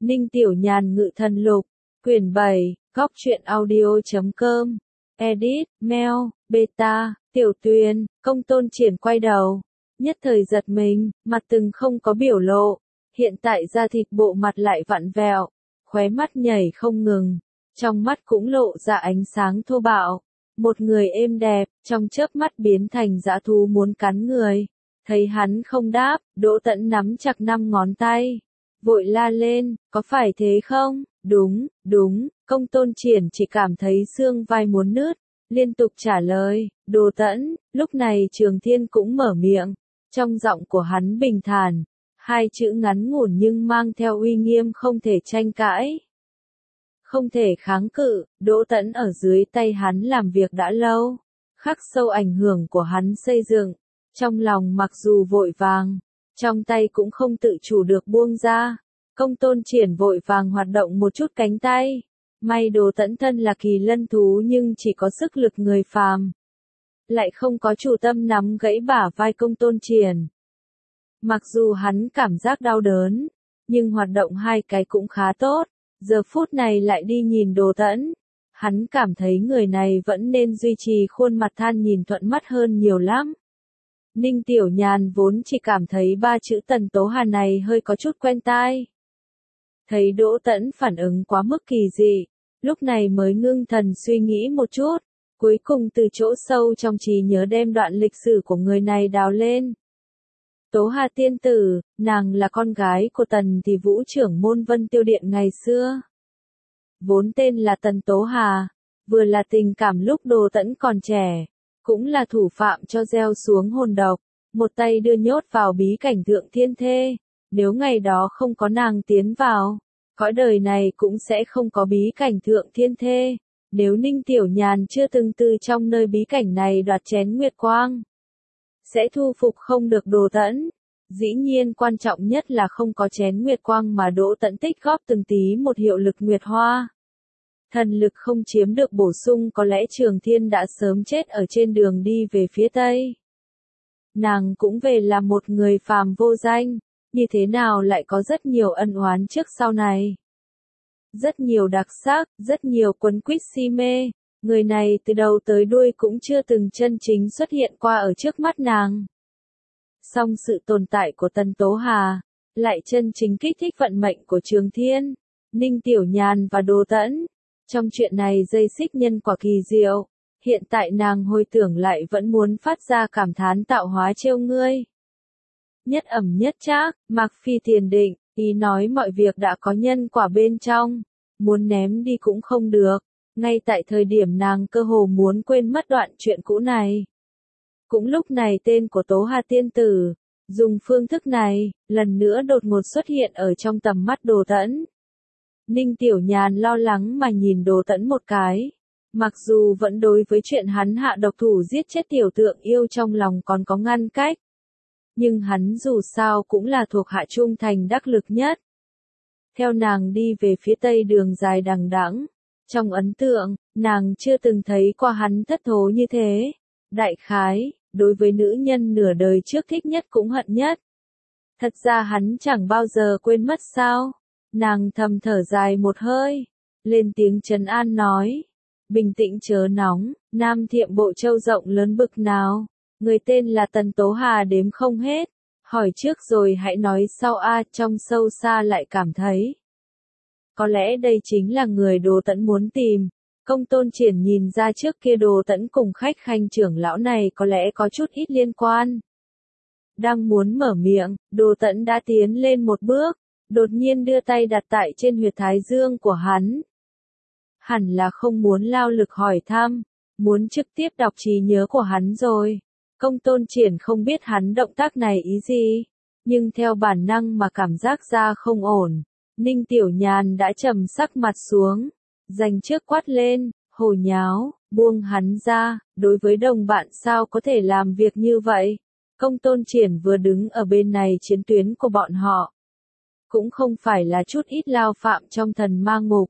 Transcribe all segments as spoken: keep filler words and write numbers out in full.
Ninh Tiểu Nhàn Ngự Thần Lục, quyển bảy, góc truyện audio.com, edit, mail, beta, Tiểu Tuyền, Công Tôn Triển quay đầu, nhất thời giật mình, mặt từng không có biểu lộ, hiện tại da thịt bộ mặt lại vặn vẹo, khóe mắt nhảy không ngừng, trong mắt cũng lộ ra ánh sáng thô bạo, một người êm đẹp, trong chớp mắt biến thành dã thú muốn cắn người. Thấy hắn không đáp, Đỗ Tẫn nắm chặt năm ngón tay, vội la lên, có phải thế không? Đúng, đúng, Công Tôn Triển chỉ cảm thấy xương vai muốn nứt, liên tục trả lời, Đỗ Tẫn. Lúc này Trường Thiên cũng mở miệng, trong giọng của hắn bình thản, hai chữ ngắn ngủn nhưng mang theo uy nghiêm không thể tranh cãi. Không thể kháng cự, Đỗ Tẫn ở dưới tay hắn làm việc đã lâu, khắc sâu ảnh hưởng của hắn xây dựng. Trong lòng mặc dù vội vàng, trong tay cũng không tự chủ được buông ra. Công Tôn Triển vội vàng hoạt động một chút cánh tay. May Đỗ Tẫn thân là kỳ lân thú nhưng chỉ có sức lực người phàm. Lại không có chủ tâm nắm gãy bả vai Công Tôn Triển. Mặc dù hắn cảm giác đau đớn, nhưng hoạt động hai cái cũng khá tốt. Giờ phút này lại đi nhìn Đỗ Tẫn. Hắn cảm thấy người này vẫn nên duy trì khuôn mặt than nhìn thuận mắt hơn nhiều lắm. Ninh Tiểu Nhàn vốn chỉ cảm thấy ba chữ Tần Tố Hà này hơi có chút quen tai. Thấy Đỗ Tẫn phản ứng quá mức kỳ dị, lúc này mới ngưng thần suy nghĩ một chút, cuối cùng từ chỗ sâu trong trí nhớ đem đoạn lịch sử của người này đào lên. Tố Hà tiên tử, nàng là con gái của Tần Thì Vũ trưởng môn Vân Tiêu Điện ngày xưa. Vốn tên là Tần Tố Hà, vừa là tình cảm lúc Đỗ Tẫn còn trẻ. Cũng là thủ phạm cho gieo xuống hồn độc, một tay đưa nhốt vào bí cảnh Thượng Thiên Thê, nếu ngày đó không có nàng tiến vào, cõi đời này cũng sẽ không có bí cảnh Thượng Thiên Thê, nếu Ninh Tiểu Nhàn chưa từng từ trong nơi bí cảnh này đoạt chén Nguyệt Quang, sẽ thu phục không được Đỗ Tẫn, dĩ nhiên quan trọng nhất là không có chén Nguyệt Quang mà Đỗ Tẫn tích góp từng tí một hiệu lực Nguyệt Hoa. Thần lực không chiếm được bổ sung có lẽ Trường Thiên đã sớm chết ở trên đường đi về phía Tây. Nàng cũng về là một người phàm vô danh, như thế nào lại có rất nhiều ân oán trước sau này. Rất nhiều đặc sắc, rất nhiều quấn quýt si mê, người này từ đầu tới đuôi cũng chưa từng chân chính xuất hiện qua ở trước mắt nàng. Song sự tồn tại của Tần Tố Hà, lại chân chính kích thích vận mệnh của Trường Thiên, Ninh Tiểu Nhàn và Đỗ Tẫn. Trong chuyện này dây xích nhân quả kỳ diệu, hiện tại nàng hồi tưởng lại vẫn muốn phát ra cảm thán tạo hóa trêu ngươi. Nhất ẩm nhất trác, Mạc Phi tiền định, ý nói mọi việc đã có nhân quả bên trong, muốn ném đi cũng không được, ngay tại thời điểm nàng cơ hồ muốn quên mất đoạn chuyện cũ này. Cũng lúc này tên của Tố Hà tiên tử, dùng phương thức này, lần nữa đột ngột xuất hiện ở trong tầm mắt Đỗ Tẫn. Ninh Tiểu Nhàn lo lắng mà nhìn Đỗ Tẫn một cái. Mặc dù vẫn đối với chuyện hắn hạ độc thủ giết chết tiểu tượng yêu trong lòng còn có ngăn cách. Nhưng hắn dù sao cũng là thuộc hạ trung thành đắc lực nhất. Theo nàng đi về phía tây đường dài đằng đẵng. Trong ấn tượng, nàng chưa từng thấy qua hắn thất thố như thế. Đại khái, đối với nữ nhân nửa đời trước thích nhất cũng hận nhất. Thật ra hắn chẳng bao giờ quên mất sao. Nàng thầm thở dài một hơi, lên tiếng trấn an nói, bình tĩnh chớ nóng, Nam Thiệm Bộ Châu rộng lớn bực nào, người tên là Tần Tố Hà đếm không hết, hỏi trước rồi hãy nói sau a. Trong sâu xa lại cảm thấy, có lẽ đây chính là người Đỗ Tẫn muốn tìm. Công Tôn Triển nhìn ra trước kia Đỗ Tẫn cùng khách khanh trưởng lão này có lẽ có chút ít liên quan. Đang muốn mở miệng, Đỗ Tẫn đã tiến lên một bước. Đột nhiên đưa tay đặt tại trên huyệt thái dương của hắn. Hẳn là không muốn lao lực hỏi thăm, muốn trực tiếp đọc trí nhớ của hắn rồi. Công Tôn Triển không biết hắn động tác này ý gì, nhưng theo bản năng mà cảm giác ra không ổn. Ninh Tiểu Nhàn đã trầm sắc mặt xuống, dành trước quát lên, hồ nháo, buông hắn ra, đối với đồng bạn sao có thể làm việc như vậy. Công Tôn Triển vừa đứng ở bên này chiến tuyến của bọn họ. Cũng không phải là chút ít lao phạm trong thần ma ngục.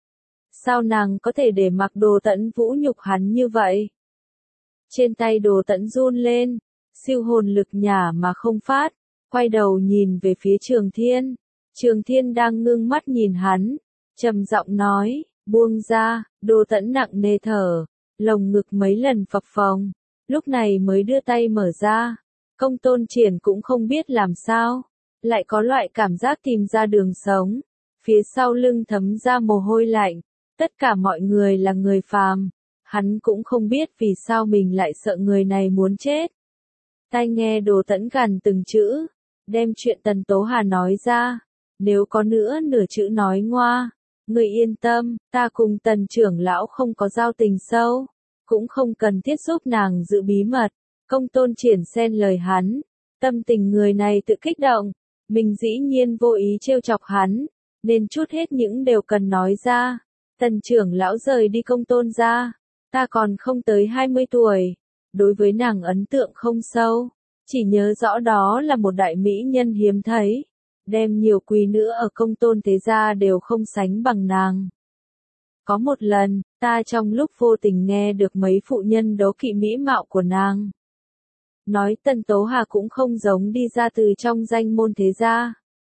Sao nàng có thể để mặc Đỗ Tẫn vũ nhục hắn như vậy? Trên tay Đỗ Tẫn run lên, siêu hồn lực nhả mà không phát, quay đầu nhìn về phía Trường Thiên. Trường Thiên đang ngưng mắt nhìn hắn, trầm giọng nói, buông ra. Đồ Tẫn nặng nề thở, lồng ngực mấy lần phập phồng, lúc này mới đưa tay mở ra. Công Tôn Triển cũng không biết làm sao, lại có loại cảm giác tìm ra đường sống. Phía sau lưng thấm ra mồ hôi lạnh, tất cả mọi người là người phàm, hắn cũng không biết vì sao mình lại sợ người này muốn chết. Tai nghe Đồ Tẫn gằn từng chữ, đem chuyện Tần Tố Hà nói ra, nếu có nữa nửa chữ nói ngoa, người yên tâm, ta cùng Tần trưởng lão không có giao tình sâu, cũng không cần thiết giúp nàng giữ bí mật. Công Tôn Triển xen lời hắn, tâm tình người này tự kích động, mình dĩ nhiên vô ý trêu chọc hắn, nên chút hết những đều cần nói ra. Tần trưởng lão rời đi Công Tôn ra, ta còn không tới hai mươi tuổi, đối với nàng ấn tượng không sâu, chỉ nhớ rõ đó là một đại mỹ nhân hiếm thấy, đem nhiều quý nữ ở Công Tôn thế gia đều không sánh bằng nàng. Có một lần, ta trong lúc vô tình nghe được mấy phụ nhân đố kỵ mỹ mạo của nàng. Nói Tần Tố Hà cũng không giống đi ra từ trong danh môn thế gia.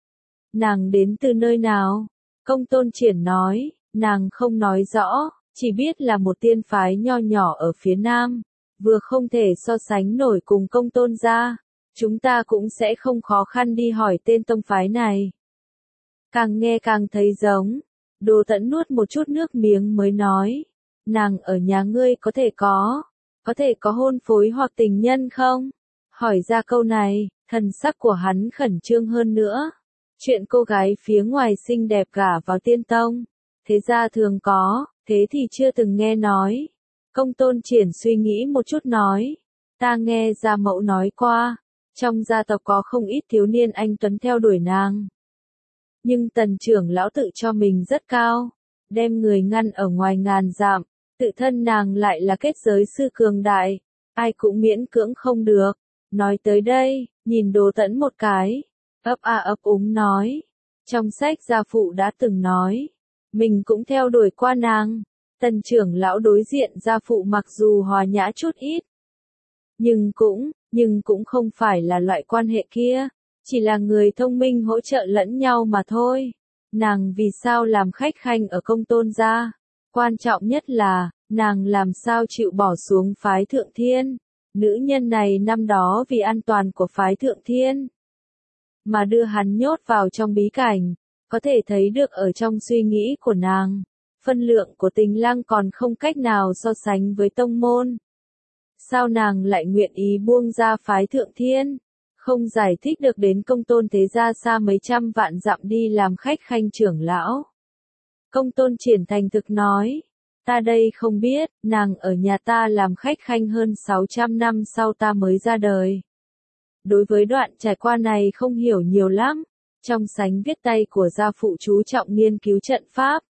Nàng đến từ nơi nào? Công Tôn Triển nói, nàng không nói rõ, chỉ biết là một tiên phái nho nhỏ ở phía nam, vừa không thể so sánh nổi cùng Công Tôn gia, chúng ta cũng sẽ không khó khăn đi hỏi tên tông phái này. Càng nghe càng thấy giống, Đồ Tẫn nuốt một chút nước miếng mới nói, nàng ở nhà ngươi có thể có, có thể có hôn phối hoặc tình nhân không? Hỏi ra câu này, thần sắc của hắn khẩn trương hơn nữa. Chuyện cô gái phía ngoài xinh đẹp gả vào tiên tông, thế ra thường có, thế thì chưa từng nghe nói. Công Tôn Triển suy nghĩ một chút nói, ta nghe gia mẫu nói qua, trong gia tộc có không ít thiếu niên anh tuấn theo đuổi nàng. Nhưng Tần trưởng lão tự cho mình rất cao, đem người ngăn ở ngoài ngàn dặm, tự thân nàng lại là kết giới sư cường đại, ai cũng miễn cưỡng không được. Nói tới đây, nhìn Đồ Tẫn một cái, ấp a ấp úng nói, trong sách gia phụ đã từng nói, mình cũng theo đuổi qua nàng. Tần trưởng lão đối diện gia phụ mặc dù hòa nhã chút ít, nhưng cũng, nhưng cũng không phải là loại quan hệ kia, chỉ là người thông minh hỗ trợ lẫn nhau mà thôi. Nàng vì sao làm khách khanh ở Công Tôn gia? Quan trọng nhất là, nàng làm sao chịu bỏ xuống phái Thượng Thiên? Nữ nhân này năm đó vì an toàn của phái Thượng Thiên, mà đưa hắn nhốt vào trong bí cảnh, có thể thấy được ở trong suy nghĩ của nàng, phân lượng của Tình Lăng còn không cách nào so sánh với tông môn. Sao nàng lại nguyện ý buông ra phái Thượng Thiên? Không giải thích được đến Công Tôn thế gia xa mấy trăm vạn dặm đi làm khách khanh trưởng lão. Công Tôn Triển thành thực nói, ta đây không biết, nàng ở nhà ta làm khách khanh hơn sáu trăm năm sau ta mới ra đời. Đối với đoạn trải qua này không hiểu nhiều lắm, trong sánh viết tay của gia phụ chú trọng nghiên cứu trận pháp.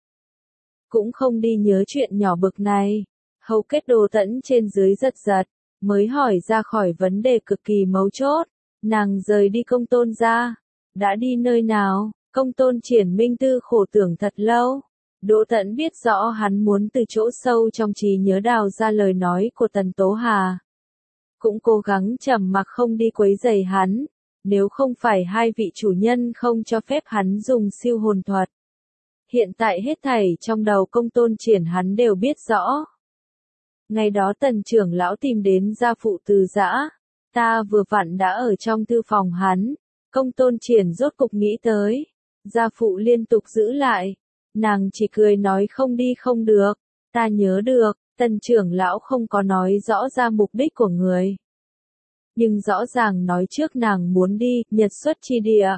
Cũng không đi nhớ chuyện nhỏ bực này, hầu kết Đồ Tẫn trên dưới giật giật, mới hỏi ra khỏi vấn đề cực kỳ mấu chốt, nàng rời đi Công Tôn gia, đã đi nơi nào? Công Tôn Triển minh tư khổ tưởng thật lâu. Đồ Tẫn biết rõ hắn muốn từ chỗ sâu trong trí nhớ đào ra lời nói của Tần Tố Hà. Cũng cố gắng trầm mặc không đi quấy rầy hắn, nếu không phải hai vị chủ nhân không cho phép hắn dùng siêu hồn thuật. Hiện tại hết thảy trong đầu Công Tôn Triển hắn đều biết rõ. Ngày đó Tần trưởng lão tìm đến gia phụ Từ Dã, ta vừa vặn đã ở trong thư phòng hắn. Công Tôn Triển rốt cục nghĩ tới, gia phụ liên tục giữ lại. Nàng chỉ cười nói không đi không được, ta nhớ được, Tần trưởng lão không có nói rõ ra mục đích của người. Nhưng rõ ràng nói trước nàng muốn đi, nhật xuất chi địa.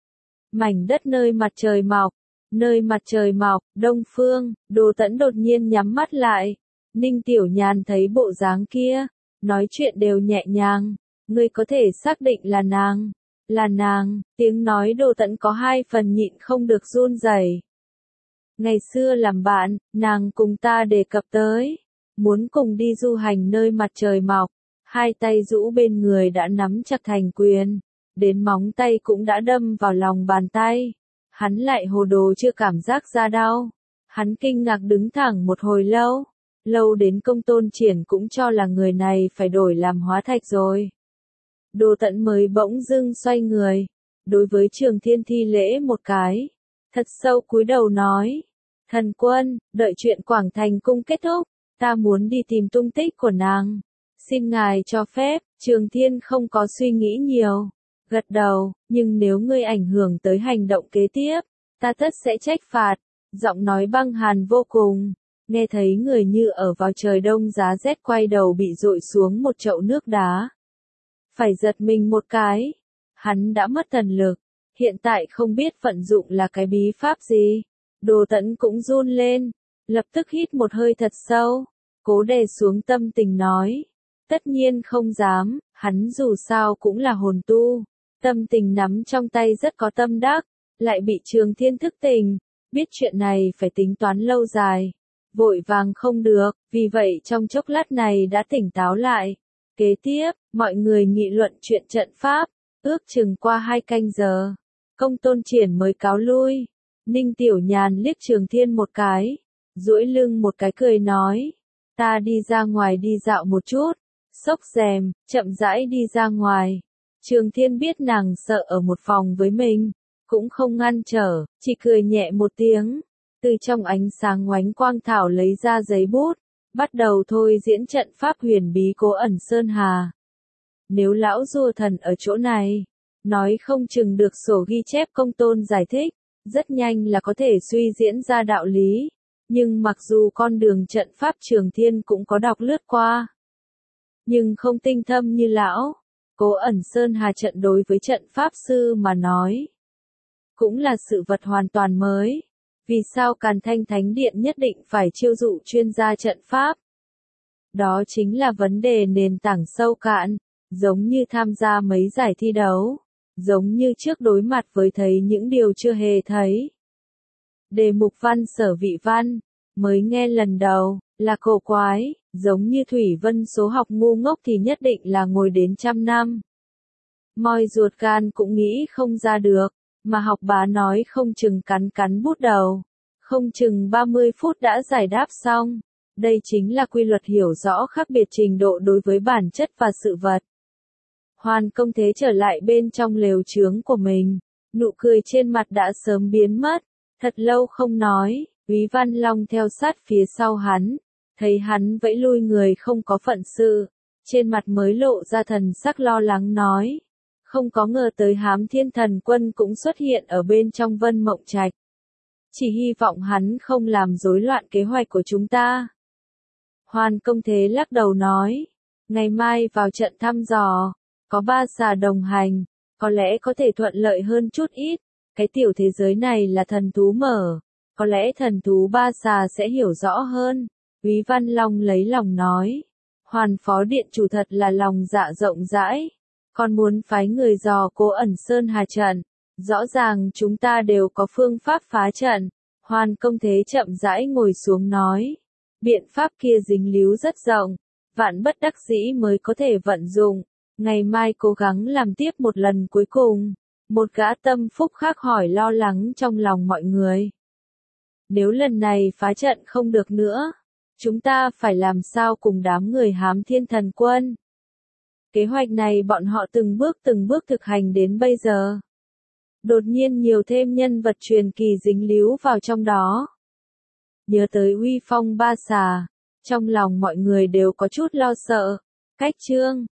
Mảnh đất nơi mặt trời mọc, nơi mặt trời mọc, đông phương, Đồ Tẫn đột nhiên nhắm mắt lại. Ninh Tiểu Nhàn thấy bộ dáng kia, nói chuyện đều nhẹ nhàng, ngươi có thể xác định là nàng, là nàng, tiếng nói Đồ Tẫn có hai phần nhịn không được run rẩy. Ngày xưa làm bạn, nàng cùng ta đề cập tới, muốn cùng đi du hành nơi mặt trời mọc, hai tay rũ bên người đã nắm chặt thành quyền, đến móng tay cũng đã đâm vào lòng bàn tay. Hắn lại hồ đồ chưa cảm giác ra đau. Hắn kinh ngạc đứng thẳng một hồi lâu, lâu đến Công Tôn Triển cũng cho là người này phải đổi làm hóa thạch rồi. Đồ Tẫn mới bỗng dưng xoay người, đối với Trường Thiên thi lễ một cái, thật sâu cúi đầu nói, thần quân, đợi chuyện Quảng Thành cung kết thúc, ta muốn đi tìm tung tích của nàng. Xin ngài cho phép. Trường Thiên không có suy nghĩ nhiều, gật đầu, nhưng nếu ngươi ảnh hưởng tới hành động kế tiếp, ta tất sẽ trách phạt. Giọng nói băng hàn vô cùng, nghe thấy người như ở vào trời đông giá rét quay đầu bị dội xuống một chậu nước đá. Phải giật mình một cái, hắn đã mất thần lực, hiện tại không biết vận dụng là cái bí pháp gì. Đồ Tẫn cũng run lên, lập tức hít một hơi thật sâu, cố đè xuống tâm tình nói. Tất nhiên không dám, hắn dù sao cũng là hồn tu, tâm tình nắm trong tay rất có tâm đắc, lại bị Trường Thiên thức tỉnh, biết chuyện này phải tính toán lâu dài, vội vàng không được, vì vậy trong chốc lát này đã tỉnh táo lại. Kế tiếp, mọi người nghị luận chuyện trận pháp, ước chừng qua hai canh giờ, Công Tôn Triển mới cáo lui. Ninh Tiểu Nhàn liếc Trường Thiên một cái, duỗi lưng một cái cười nói, ta đi ra ngoài đi dạo một chút. Xốc rèm, chậm rãi đi ra ngoài. Trường Thiên biết nàng sợ ở một phòng với mình, cũng không ngăn trở, chỉ cười nhẹ một tiếng. Từ trong ánh sáng ngoánh quang thảo lấy ra giấy bút, bắt đầu thôi diễn trận pháp huyền bí Cố Ẩn Sơn Hà. Nếu lão rùa thần ở chỗ này, nói không chừng được sổ ghi chép Công Tôn giải thích, rất nhanh là có thể suy diễn ra đạo lý. Nhưng mặc dù con đường trận pháp Trường Thiên cũng có đọc lướt qua, nhưng không tinh thâm như lão. Cố Ẩn Sơn Hà trận đối với trận pháp sư mà nói, cũng là sự vật hoàn toàn mới. Vì sao Càn Thanh Thánh Điện nhất định phải chiêu dụ chuyên gia trận pháp? Đó chính là vấn đề nền tảng sâu cạn, giống như tham gia mấy giải thi đấu, giống như trước đối mặt với thấy những điều chưa hề thấy. Đề mục văn sở vị văn, mới nghe lần đầu, là cổ quái, giống như Thủy Vân số học ngu ngốc thì nhất định là ngồi đến trăm năm. Moi ruột gan cũng nghĩ không ra được, mà học bá nói không chừng cắn cắn bút đầu, không chừng ba mươi phút đã giải đáp xong. Đây chính là quy luật hiểu rõ khác biệt trình độ đối với bản chất và sự vật. Hoàn Công Thế trở lại bên trong lều trướng của mình, nụ cười trên mặt đã sớm biến mất, thật lâu không nói. Úy Văn Long theo sát phía sau hắn, thấy hắn vẫy lui người không có phận sự, trên mặt mới lộ ra thần sắc lo lắng nói, không có ngờ tới Hám Thiên Thần Quân cũng xuất hiện ở bên trong Vân Mộng Trạch. Chỉ hy vọng hắn không làm rối loạn kế hoạch của chúng ta. Hoàn Công Thế lắc đầu nói, ngày mai vào trận thăm dò, có ba xà đồng hành, có lẽ có thể thuận lợi hơn chút ít, cái tiểu thế giới này là thần thú mở. Có lẽ thần thú ba xà sẽ hiểu rõ hơn. Úy Văn Long lấy lòng nói. Hoàn Phó Điện chủ thật là lòng dạ rộng rãi. Còn muốn phái người dò Cố Ẩn Sơn Hà trận. Rõ ràng chúng ta đều có phương pháp phá trận. Hoàn Công Thế chậm rãi ngồi xuống nói. Biện pháp kia dính líu rất rộng. Vạn bất đắc dĩ mới có thể vận dụng. Ngày mai cố gắng làm tiếp một lần cuối cùng. Một gã tâm phúc khác hỏi lo lắng trong lòng mọi người. Nếu lần này phá trận không được nữa, chúng ta phải làm sao cùng đám người Hám Thiên Thần Quân? Kế hoạch này bọn họ từng bước từng bước thực hành đến bây giờ. Đột nhiên nhiều thêm nhân vật truyền kỳ dính líu vào trong đó. Nhớ tới uy phong ba xà, trong lòng mọi người đều có chút lo sợ. Cách chương